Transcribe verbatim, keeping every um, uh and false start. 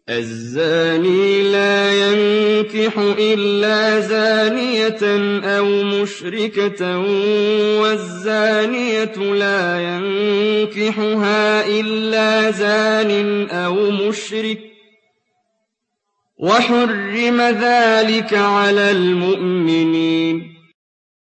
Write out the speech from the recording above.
الزاني لا ينكح إلا زانية أو مشركة والزانية لا ينكحها إلا زان أو مشرك وحرم ذلك على المؤمنين